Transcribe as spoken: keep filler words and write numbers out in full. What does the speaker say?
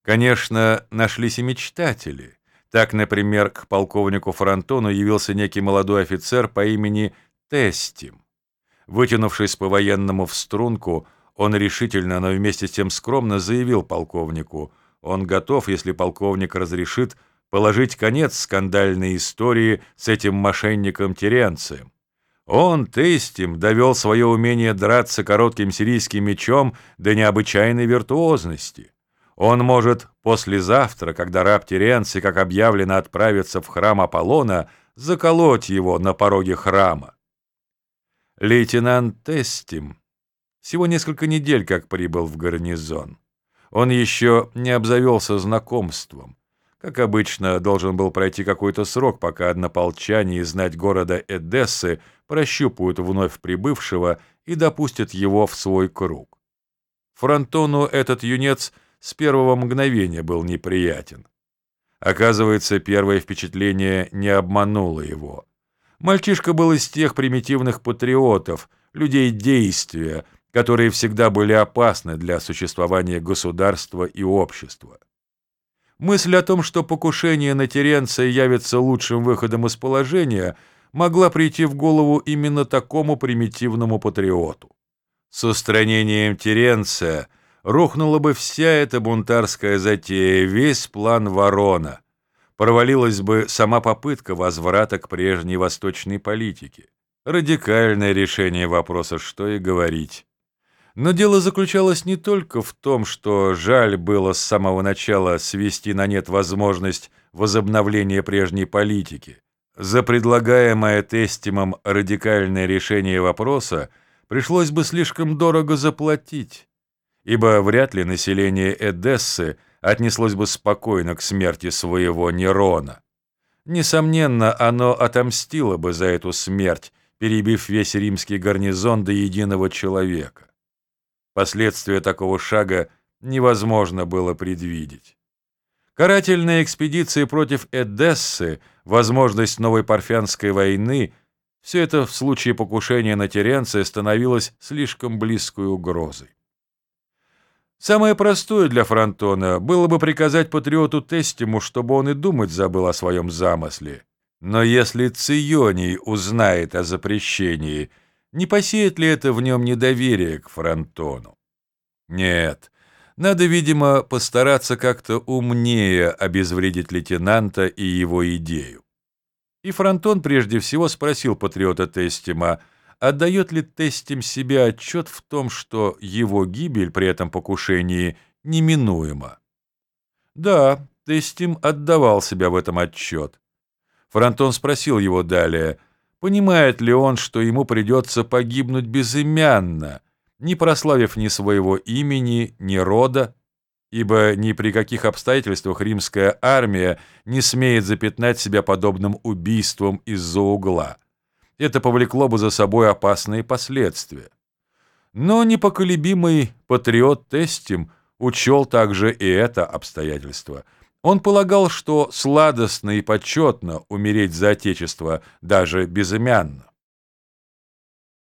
Конечно, нашлись и мечтатели. Так, например, к полковнику Фронтону явился некий молодой офицер по имени Тестим. Вытянувшись по-военному в струнку, он решительно, но вместе с тем скромно заявил полковнику: он готов, если полковник разрешит, положить конец скандальной истории с этим мошенником Теренцием. Он, Тестим, довел свое умение драться коротким сирийским мечом до необычайной виртуозности. Он может послезавтра, когда раб Теренций, как объявлено, отправится в храм Аполлона, заколоть его на пороге храма. Лейтенант Тестим всего несколько недель как прибыл в гарнизон. Он еще не обзавелся знакомством. Как обычно, должен был пройти какой-то срок, пока однополчане и знать города Эдессы прощупают вновь прибывшего и допустят его в свой круг. Фронтону этот юнец с первого мгновения был неприятен. Оказывается, первое впечатление не обмануло его. Мальчишка был из тех примитивных патриотов, людей действия, которые всегда были опасны для существования государства и общества. Мысль о том, что покушение на Теренция явится лучшим выходом из положения, могла прийти в голову именно такому примитивному патриоту. С устранением Теренция рухнула бы вся эта бунтарская затея, весь план Ворона. Провалилась бы сама попытка возврата к прежней восточной политике. Радикальное решение вопроса, что и говорить. Но дело заключалось не только в том, что жаль было с самого начала свести на нет возможность возобновления прежней политики. За предлагаемое Тестимом радикальное решение вопроса пришлось бы слишком дорого заплатить, ибо вряд ли население Эдессы отнеслось бы спокойно к смерти своего Нерона. Несомненно, оно отомстило бы за эту смерть, перебив весь римский гарнизон до единого человека. Последствия такого шага невозможно было предвидеть. Карательные экспедиции против Эдессы, возможность новой Парфянской войны — все это в случае покушения на Теренция становилось слишком близкой угрозой. Самое простое для Фронтона было бы приказать патриоту Тестиму, чтобы он и думать забыл о своем замысле. Но если Ционий узнает о запрещении, не посеет ли это в нем недоверие к Фронтону? Нет, надо, видимо, постараться как-то умнее обезвредить лейтенанта и его идею. И Фронтон прежде всего спросил патриота Тестима, отдает ли Тестим себе отчет в том, что его гибель при этом покушении неминуема. Да, Тестим отдавал себя в этом отчет. Фронтон спросил его далее, понимает ли он, что ему придется погибнуть безымянно, не прославив ни своего имени, ни рода, ибо ни при каких обстоятельствах римская армия не смеет запятнать себя подобным убийством из-за угла. Это повлекло бы за собой опасные последствия. Но непоколебимый патриот Тестим учел также и это обстоятельство. Он полагал, что сладостно и почетно умереть за отечество, даже безымянно.